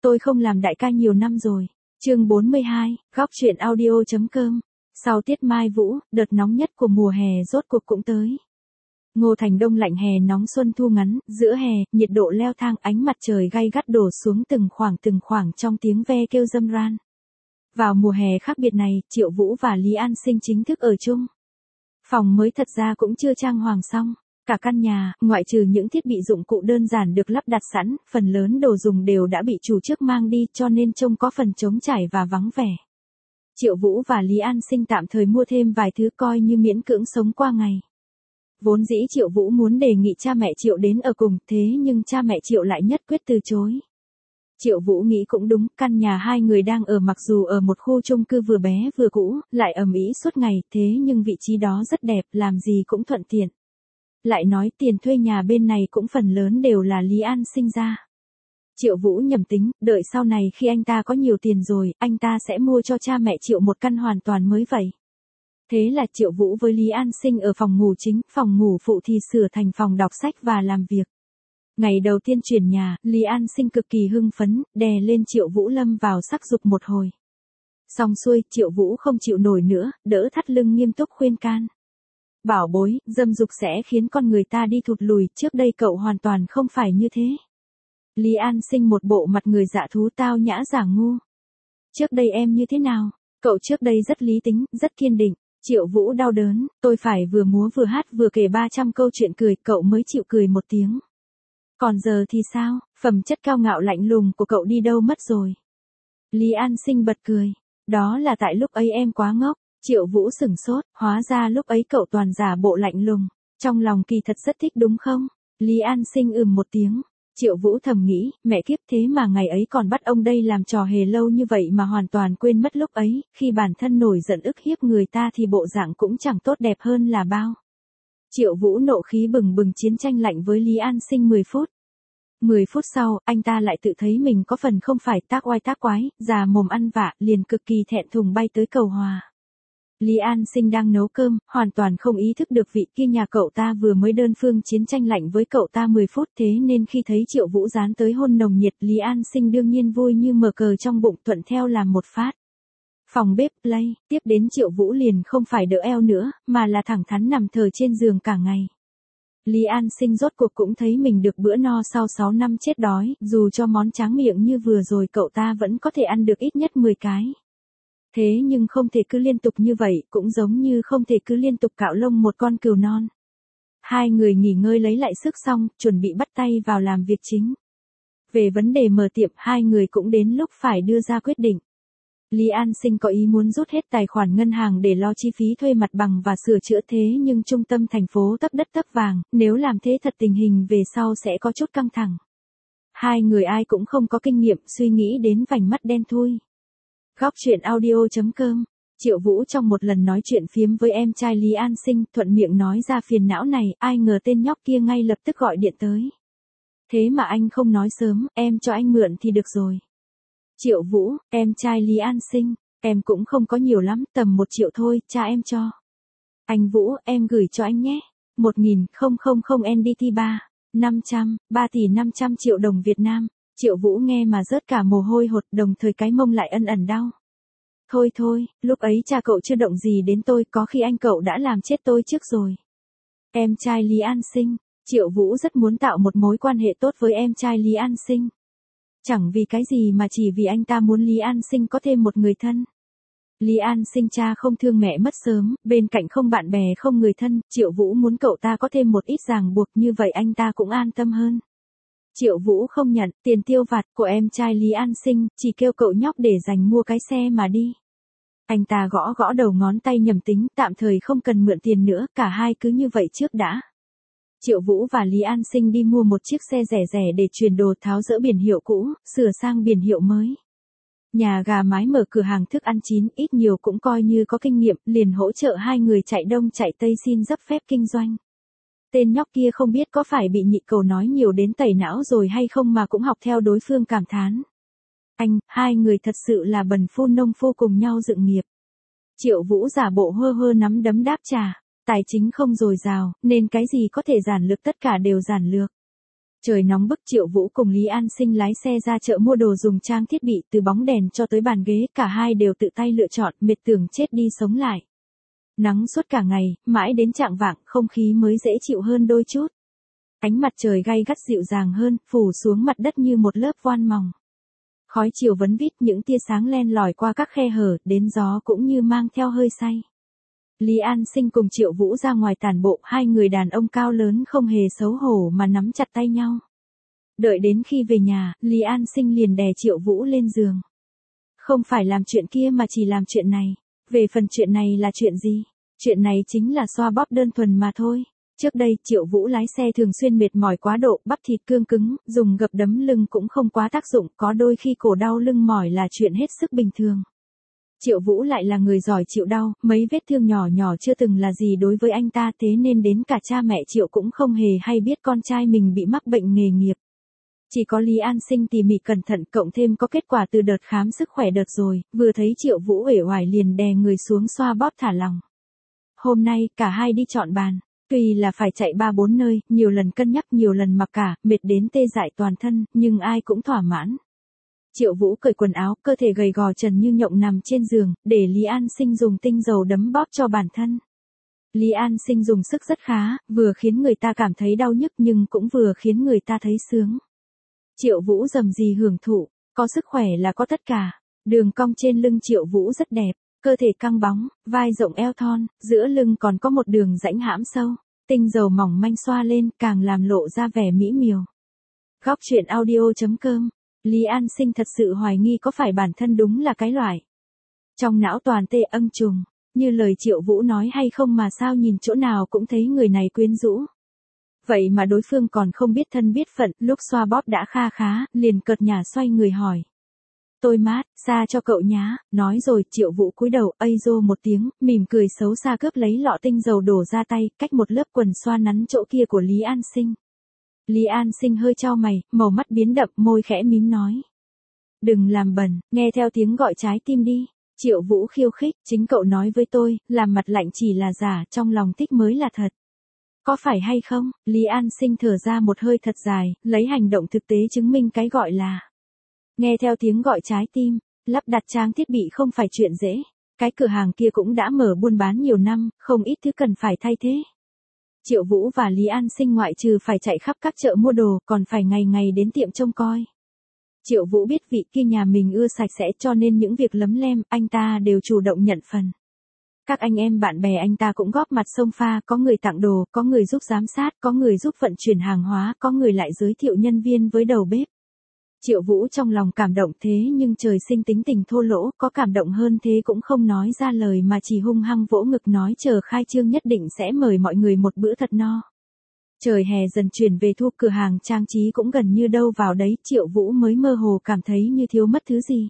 tôi không làm đại ca nhiều năm rồi. Chương 42, góc truyện audio.com. Sau tiết Mai Vũ, đợt nóng nhất của mùa hè rốt cuộc cũng tới. Ngô Thành Đông lạnh hè nóng xuân thu ngắn, giữa hè, nhiệt độ leo thang, ánh mặt trời gay gắt đổ xuống từng khoảng trong tiếng ve kêu râm ran. Vào mùa hè khác biệt này, Triệu Vũ và Lý An Sinh chính thức ở chung. Phòng mới thật ra cũng chưa trang hoàng xong. Cả căn nhà, ngoại trừ những thiết bị dụng cụ đơn giản được lắp đặt sẵn, phần lớn đồ dùng đều đã bị chủ trước mang đi cho nên trông có phần trống trải và vắng vẻ. Triệu Vũ và Lý An Sinh tạm thời mua thêm vài thứ coi như miễn cưỡng sống qua ngày. Vốn dĩ Triệu Vũ muốn đề nghị cha mẹ Triệu đến ở cùng, thế nhưng cha mẹ Triệu lại nhất quyết từ chối. Triệu Vũ nghĩ cũng đúng, căn nhà hai người đang ở mặc dù ở một khu chung cư vừa bé vừa cũ, lại ầm ĩ suốt ngày, thế nhưng vị trí đó rất đẹp, làm gì cũng thuận tiện. Lại nói tiền thuê nhà bên này cũng phần lớn đều là Lý An Sinh ra. Triệu Vũ nhầm tính, đợi sau này khi anh ta có nhiều tiền rồi, anh ta sẽ mua cho cha mẹ Triệu một căn hoàn toàn mới vậy. Thế là Triệu Vũ với Lý An Sinh ở phòng ngủ chính, phòng ngủ phụ thì sửa thành phòng đọc sách và làm việc. Ngày đầu tiên chuyển nhà, Lý An Sinh cực kỳ hưng phấn, đè lên Triệu Vũ lâm vào sắc dục một hồi. Xong xuôi, Triệu Vũ không chịu nổi nữa, đỡ thắt lưng nghiêm túc khuyên can. Bảo bối, dâm dục sẽ khiến con người ta đi thụt lùi, trước đây cậu hoàn toàn không phải như thế. Lý An Sinh một bộ mặt người dạ thú tao nhã giả ngu. Trước đây em như thế nào? Cậu trước đây rất lý tính, rất kiên định. Triệu Vũ đau đớn, tôi phải vừa múa vừa hát vừa kể 300 câu chuyện cười, cậu mới chịu cười một tiếng. Còn giờ thì sao, phẩm chất cao ngạo lạnh lùng của cậu đi đâu mất rồi? Lý An Sinh bật cười. Đó là tại lúc ấy em quá ngốc. Triệu Vũ sửng sốt, hóa ra lúc ấy cậu toàn giả bộ lạnh lùng. Trong lòng kỳ thật rất thích đúng không? Lý An Sinh một tiếng. Triệu Vũ thầm nghĩ, mẹ kiếp thế mà ngày ấy còn bắt ông đây làm trò hề lâu như vậy mà hoàn toàn quên mất lúc ấy, khi bản thân nổi giận ức hiếp người ta thì bộ dạng cũng chẳng tốt đẹp hơn là bao. Triệu Vũ nộ khí bừng bừng chiến tranh lạnh với Lý An Sinh 10 phút. 10 phút sau, anh ta lại tự thấy mình có phần không phải tác oai tác quái, già mồm ăn vạ, liền cực kỳ thẹn thùng bay tới cầu hòa. Lý An Sinh đang nấu cơm, hoàn toàn không ý thức được vị kia nhà cậu ta vừa mới đơn phương chiến tranh lạnh với cậu ta 10 phút, thế nên khi thấy Triệu Vũ dán tới hôn nồng nhiệt, Lý An Sinh đương nhiên vui như mở cờ trong bụng, thuận theo làm một phát. Phòng bếp, play, tiếp đến Triệu Vũ liền không phải đỡ eo nữa, mà là thẳng thắn nằm thờ trên giường cả ngày. Lý An Sinh rốt cuộc cũng thấy mình được bữa no sau 6 năm chết đói, dù cho món tráng miệng như vừa rồi cậu ta vẫn có thể ăn được ít nhất 10 cái. Thế nhưng không thể cứ liên tục như vậy, cũng giống như không thể cứ liên tục cạo lông một con cừu non. Hai người nghỉ ngơi lấy lại sức xong, chuẩn bị bắt tay vào làm việc chính. Về vấn đề mở tiệm, hai người cũng đến lúc phải đưa ra quyết định. Lý An Sinh có ý muốn rút hết tài khoản ngân hàng để lo chi phí thuê mặt bằng và sửa chữa, thế nhưng trung tâm thành phố tấp đất tấp vàng, nếu làm thế thật tình hình về sau sẽ có chút căng thẳng. Hai người ai cũng không có kinh nghiệm, suy nghĩ đến vành mắt đen thui. Góc truyện audio.com. Triệu Vũ trong một lần nói chuyện phiếm với em trai Lý An Sinh, thuận miệng nói ra phiền não này, ai ngờ tên nhóc kia ngay lập tức gọi điện tới. Thế mà anh không nói sớm, em cho anh mượn thì được rồi. Triệu Vũ, em trai Lý An Sinh, em cũng không có nhiều lắm, tầm 1 triệu thôi, cha em cho. Anh Vũ, em gửi cho anh nhé. 1.000 NDT 3 tỷ 500 triệu đồng Việt Nam. Triệu Vũ nghe mà rớt cả mồ hôi hột, đồng thời cái mông lại ân ẩn đau. Thôi, lúc ấy cha cậu chưa động gì đến tôi, có khi anh cậu đã làm chết tôi trước rồi. Em trai Lý An Sinh, Triệu Vũ rất muốn tạo một mối quan hệ tốt với em trai Lý An Sinh. Chẳng vì cái gì mà chỉ vì anh ta muốn Lý An Sinh có thêm một người thân. Lý An Sinh cha không thương mẹ mất sớm, bên cạnh không bạn bè không người thân, Triệu Vũ muốn cậu ta có thêm một ít ràng buộc, như vậy anh ta cũng an tâm hơn. Triệu Vũ không nhận tiền tiêu vặt của em trai Lý An Sinh, chỉ kêu cậu nhóc để dành mua cái xe mà đi. Anh ta gõ đầu ngón tay nhầm tính, tạm thời không cần mượn tiền nữa, cả hai cứ như vậy trước đã. Triệu Vũ và Lý An Sinh đi mua một chiếc xe rẻ để chuyển đồ, tháo dỡ biển hiệu cũ, sửa sang biển hiệu mới. Nhà gà mái mở cửa hàng thức ăn chín, ít nhiều cũng coi như có kinh nghiệm, liền hỗ trợ hai người chạy đông chạy tây xin giáp phép kinh doanh. Tên nhóc kia không biết có phải bị nhị cầu nói nhiều đến tẩy não rồi hay không mà cũng học theo đối phương cảm thán. Hai người thật sự là bần phu nông phu cùng nhau dựng nghiệp. Triệu Vũ giả bộ hơ nắm đấm đáp trả, tài chính không dồi dào, nên cái gì có thể giản lược tất cả đều giản lược. Trời nóng bức, Triệu Vũ cùng Lý An Sinh lái xe ra chợ mua đồ dùng trang thiết bị, từ bóng đèn cho tới bàn ghế, cả hai đều tự tay lựa chọn, mệt tưởng chết đi sống lại. Nắng suốt cả ngày, mãi đến chạng vạng, không khí mới dễ chịu hơn đôi chút. Ánh mặt trời gay gắt dịu dàng hơn, phủ xuống mặt đất như một lớp voan mỏng. Khói chiều vấn vít, những tia sáng len lỏi qua các khe hở, đến gió cũng như mang theo hơi say. Lý An Sinh cùng Triệu Vũ ra ngoài tản bộ, hai người đàn ông cao lớn không hề xấu hổ mà nắm chặt tay nhau. Đợi đến khi về nhà, Lý An Sinh liền đè Triệu Vũ lên giường. Không phải làm chuyện kia mà chỉ làm chuyện này. Về phần chuyện này là chuyện gì? Chuyện này chính là xoa bóp đơn thuần mà thôi. Trước đây, Triệu Vũ lái xe thường xuyên mệt mỏi quá độ, bắp thịt cương cứng, dùng gập đấm lưng cũng không quá tác dụng, có đôi khi cổ đau lưng mỏi là chuyện hết sức bình thường. Triệu Vũ lại là người giỏi chịu đau, mấy vết thương nhỏ nhỏ chưa từng là gì đối với anh ta, thế nên đến cả cha mẹ Triệu cũng không hề hay biết con trai mình bị mắc bệnh nghề nghiệp. Chỉ có Lý An Sinh tỉ mỉ cẩn thận, cộng thêm có kết quả từ đợt khám sức khỏe đợt rồi, vừa thấy Triệu Vũ uể oải liền đè người xuống xoa bóp thả lỏng. Hôm nay, cả hai đi chọn bàn. Tuy là phải chạy 3-4 nơi, nhiều lần cân nhắc, nhiều lần mặc cả, mệt đến tê dại toàn thân, nhưng ai cũng thỏa mãn. Triệu Vũ cởi quần áo, cơ thể gầy gò trần như nhộng nằm trên giường, để Lý An Sinh dùng tinh dầu đấm bóp cho bản thân. Lý An Sinh dùng sức rất khá, vừa khiến người ta cảm thấy đau nhức nhưng cũng vừa khiến người ta thấy sướng. Triệu Vũ rầm rì hưởng thụ, có sức khỏe là có tất cả. Đường cong trên lưng Triệu Vũ rất đẹp, cơ thể căng bóng, vai rộng eo thon, giữa lưng còn có một đường rãnh hãm sâu. Tinh dầu mỏng manh xoa lên, càng làm lộ ra vẻ mỹ miều. Góc truyện audio.com. Lý An Sinh thật sự hoài nghi có phải bản thân đúng là cái loại trong não toàn tê âm trùng, như lời Triệu Vũ nói hay không mà sao nhìn chỗ nào cũng thấy người này quyến rũ. Vậy mà đối phương còn không biết thân biết phận, lúc xoa bóp đã kha khá, liền cợt nhả xoay người hỏi. Tôi mát, xa cho cậu nhá, nói rồi Triệu Vũ cúi đầu, ây rô một tiếng, mỉm cười xấu xa cướp lấy lọ tinh dầu đổ ra tay, cách một lớp quần xoa nắn chỗ kia của Lý An Sinh. Lý An Sinh hơi chau mày, màu mắt biến đậm, môi khẽ mím nói. Đừng làm bẩn, nghe theo tiếng gọi trái tim đi. Triệu Vũ khiêu khích, chính cậu nói với tôi, làm mặt lạnh chỉ là giả, trong lòng thích mới là thật. Có phải hay không? Lý An Sinh thở ra một hơi thật dài, lấy hành động thực tế chứng minh cái gọi là nghe theo tiếng gọi trái tim. Lắp đặt trang thiết bị không phải chuyện dễ. Cái cửa hàng kia cũng đã mở buôn bán nhiều năm, không ít thứ cần phải thay thế. Triệu Vũ và Lý An Sinh ngoại trừ phải chạy khắp các chợ mua đồ, còn phải ngày ngày đến tiệm trông coi. Triệu Vũ biết vị kia nhà mình ưa sạch sẽ, cho nên những việc lấm lem, anh ta đều chủ động nhận phần. Các anh em bạn bè anh ta cũng góp mặt xông pha, có người tặng đồ, có người giúp giám sát, có người giúp vận chuyển hàng hóa, có người lại giới thiệu nhân viên với đầu bếp. Triệu Vũ trong lòng cảm động, thế nhưng trời sinh tính tình thô lỗ, có cảm động hơn thế cũng không nói ra lời mà chỉ hung hăng vỗ ngực nói chờ khai trương nhất định sẽ mời mọi người một bữa thật no. Trời hè dần chuyển về thu, cửa hàng trang trí cũng gần như đâu vào đấy, Triệu Vũ mới mơ hồ cảm thấy như thiếu mất thứ gì.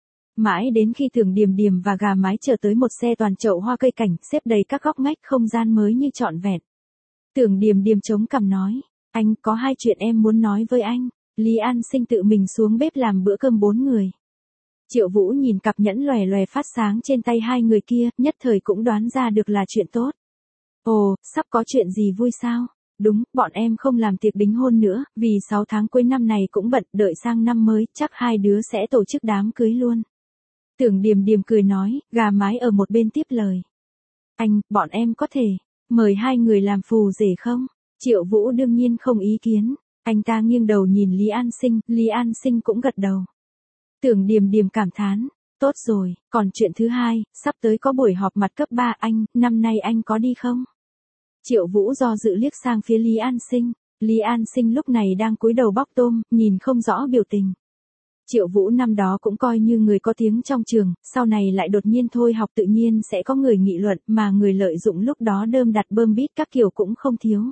Mãi đến khi Tưởng Điềm Điềm và gà mái chở tới một xe toàn chậu hoa cây cảnh, xếp đầy các góc ngách, không gian mới như trọn vẹn. Tưởng Điềm Điềm chống cằm nói, anh có hai chuyện em muốn nói với anh. Lý An Sinh tự mình xuống bếp làm bữa cơm 4 người. Triệu Vũ nhìn cặp nhẫn lòe lòe phát sáng trên tay hai người kia, nhất thời cũng đoán ra được là chuyện tốt. Ồ, sắp có chuyện gì vui sao? Đúng, bọn em không làm tiệc đính hôn nữa, vì 6 tháng cuối năm này cũng bận, đợi sang năm mới, chắc hai đứa sẽ tổ chức đám cưới luôn. Tưởng Điềm Điềm cười nói, gà mái ở một bên tiếp lời. Anh, bọn em có thể mời hai người làm phù rể không? Triệu Vũ đương nhiên không ý kiến. Anh ta nghiêng đầu nhìn Lý An Sinh cũng gật đầu. Tưởng Điềm Điềm cảm thán, tốt rồi, còn chuyện thứ hai, sắp tới có buổi họp mặt cấp 3 anh, năm nay anh có đi không? Triệu Vũ do dự liếc sang phía Lý An Sinh. Lý An Sinh lúc này đang cúi đầu bóc tôm, nhìn không rõ biểu tình. Triệu Vũ năm đó cũng coi như người có tiếng trong trường, sau này lại đột nhiên thôi học tự nhiên sẽ có người nghị luận, mà người lợi dụng lúc đó đơm đặt bơm bít các kiểu cũng không thiếu.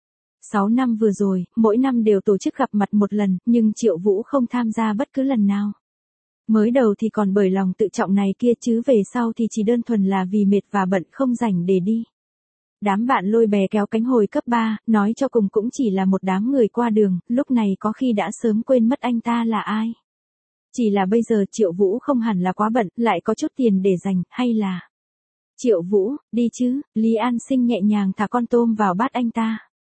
6 năm vừa rồi, mỗi năm đều tổ chức gặp mặt một lần, nhưng Triệu Vũ không tham gia bất cứ lần nào. Mới đầu thì còn bởi lòng tự trọng này kia chứ về sau thì chỉ đơn thuần là vì mệt và bận không rảnh để đi. Đám bạn lôi bè kéo cánh hồi cấp 3, nói cho cùng cũng chỉ là một đám người qua đường, lúc này có khi đã sớm quên mất anh ta là ai. Chỉ là bây giờ Triệu Vũ không hẳn là quá bận, lại có chút tiền để dành, hay là... Triệu Vũ, đi chứ, Lý An Sinh nhẹ nhàng thả con tôm vào bát anh ta.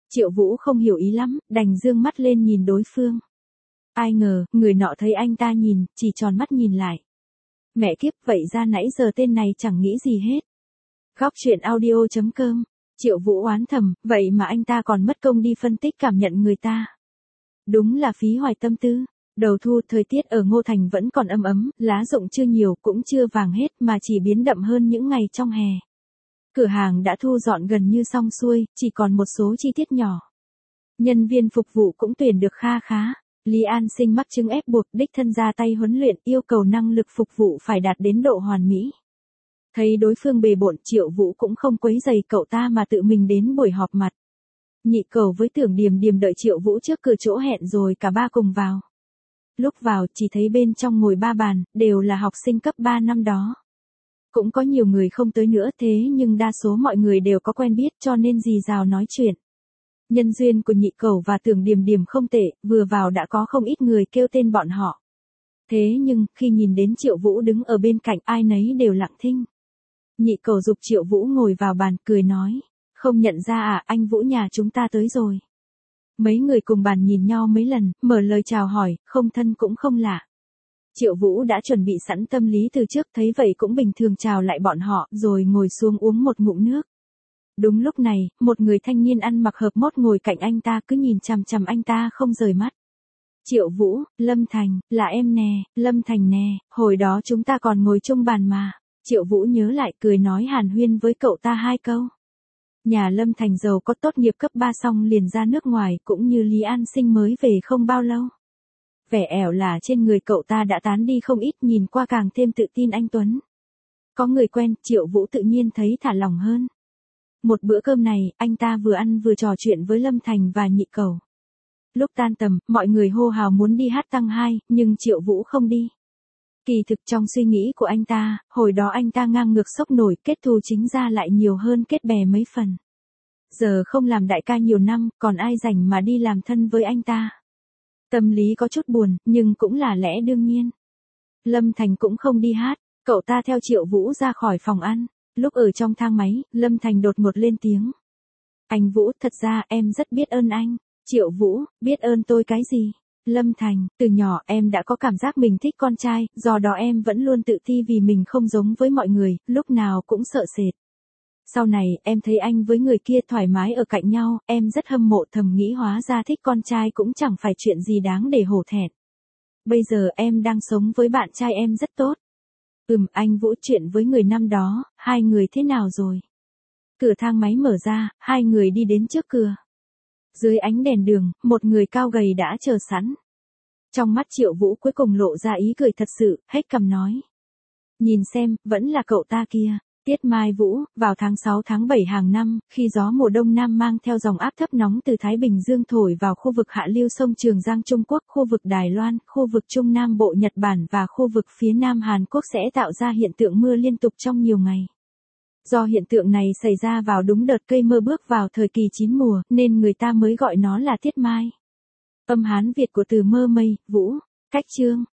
Triệu Vũ không hiểu ý lắm, đành dương mắt lên nhìn đối phương. Ai ngờ, người nọ thấy anh ta nhìn, chỉ tròn mắt nhìn lại. Mẹ kiếp, vậy ra nãy giờ tên này chẳng nghĩ gì hết. Góc truyện audio.com. Triệu Vũ oán thầm, vậy mà anh ta còn mất công đi phân tích cảm nhận người ta. Đúng là phí hoài tâm tư. Đầu thu, thời tiết ở Ngô Thành vẫn còn ấm ấm, lá rụng chưa nhiều cũng chưa vàng hết mà chỉ biến đậm hơn những ngày trong hè. Cửa hàng đã thu dọn gần như xong xuôi, chỉ còn một số chi tiết nhỏ. Nhân viên phục vụ cũng tuyển được kha khá. Lý An Sinh mắc chứng ép buộc đích thân ra tay huấn luyện, yêu cầu năng lực phục vụ phải đạt đến độ hoàn mỹ. Thấy đối phương bề bộn, Triệu Vũ cũng không quấy rầy cậu ta mà tự mình đến buổi họp mặt. Nhị Cẩu với Tưởng Điềm Điềm đợi Triệu Vũ trước cửa chỗ hẹn rồi cả ba cùng vào. Lúc vào chỉ thấy bên trong ngồi 3 bàn, đều là học sinh cấp 3 năm đó. Cũng có nhiều người không tới nữa thế nhưng đa số mọi người đều có quen biết cho nên rì rào nói chuyện. Nhân duyên của Nhị Cẩu và Tưởng Điềm Điềm không tệ, vừa vào đã có không ít người kêu tên bọn họ. Thế nhưng, khi nhìn đến Triệu Vũ đứng ở bên cạnh ai nấy đều lặng thinh. Nhị Cẩu giục Triệu Vũ ngồi vào bàn, cười nói. Không nhận ra à, anh Vũ nhà chúng ta tới rồi. Mấy người cùng bàn nhìn nhau mấy lần, mở lời chào hỏi, không thân cũng không lạ. Triệu Vũ đã chuẩn bị sẵn tâm lý từ trước, thấy vậy cũng bình thường chào lại bọn họ, rồi ngồi xuống uống một ngụm nước. Đúng lúc này, một người thanh niên ăn mặc hợp mốt ngồi cạnh anh ta cứ nhìn chằm chằm anh ta không rời mắt. Triệu Vũ, Lâm Thành, là em nè, Lâm Thành nè, hồi đó chúng ta còn ngồi chung bàn mà. Triệu Vũ nhớ lại cười nói hàn huyên với cậu ta 2 câu. Nhà Lâm Thành giàu có, tốt nghiệp cấp 3 xong liền ra nước ngoài, cũng như Lý An Sinh mới về không bao lâu. Vẻ ẻo là trên người cậu ta đã tán đi không ít, nhìn qua càng thêm tự tin anh tuấn. Có người quen, Triệu Vũ tự nhiên thấy thả lỏng hơn. Một bữa cơm này, anh ta vừa ăn vừa trò chuyện với Lâm Thành và Nhị Cẩu. Lúc tan tầm, mọi người hô hào muốn đi hát tăng 2, nhưng Triệu Vũ không đi. Kỳ thực trong suy nghĩ của anh ta, hồi đó anh ta ngang ngược sốc nổi, kết thù chính ra lại nhiều hơn kết bè mấy phần. Giờ không làm đại ca nhiều năm, còn ai rảnh mà đi làm thân với anh ta. Tâm lý có chút buồn, nhưng cũng là lẽ đương nhiên. Lâm Thành cũng không đi hát, cậu ta theo Triệu Vũ ra khỏi phòng ăn. Lúc ở trong thang máy, Lâm Thành đột ngột lên tiếng. Anh Vũ, thật ra em rất biết ơn anh. Triệu Vũ, biết ơn tôi cái gì? Lâm Thành, từ nhỏ em đã có cảm giác mình thích con trai, do đó em vẫn luôn tự ti vì mình không giống với mọi người, lúc nào cũng sợ sệt. Sau này, em thấy anh với người kia thoải mái ở cạnh nhau, em rất hâm mộ, thầm nghĩ hóa ra thích con trai cũng chẳng phải chuyện gì đáng để hổ thẹn. Bây giờ em đang sống với bạn trai em rất tốt. Anh Vũ, chuyện với người năm đó, hai người thế nào rồi? Cửa thang máy mở ra, hai người đi đến trước cửa. Dưới ánh đèn đường, một người cao gầy đã chờ sẵn. Trong mắt Triệu Vũ cuối cùng lộ ra ý cười thật sự, hét cằm nói. Nhìn xem, vẫn là cậu ta kia. Tiết Mai Vũ, vào tháng 6 tháng 7 hàng năm, khi gió mùa đông nam mang theo dòng áp thấp nóng từ Thái Bình Dương thổi vào khu vực hạ lưu sông Trường Giang Trung Quốc, khu vực Đài Loan, khu vực Trung Nam Bộ Nhật Bản và khu vực phía Nam Hàn Quốc sẽ tạo ra hiện tượng mưa liên tục trong nhiều ngày. Do hiện tượng này xảy ra vào đúng đợt cây mơ bước vào thời kỳ chín mùa, nên người ta mới gọi nó là Tiết Mai. Âm Hán Việt của từ mơ mây, vũ, cách chương.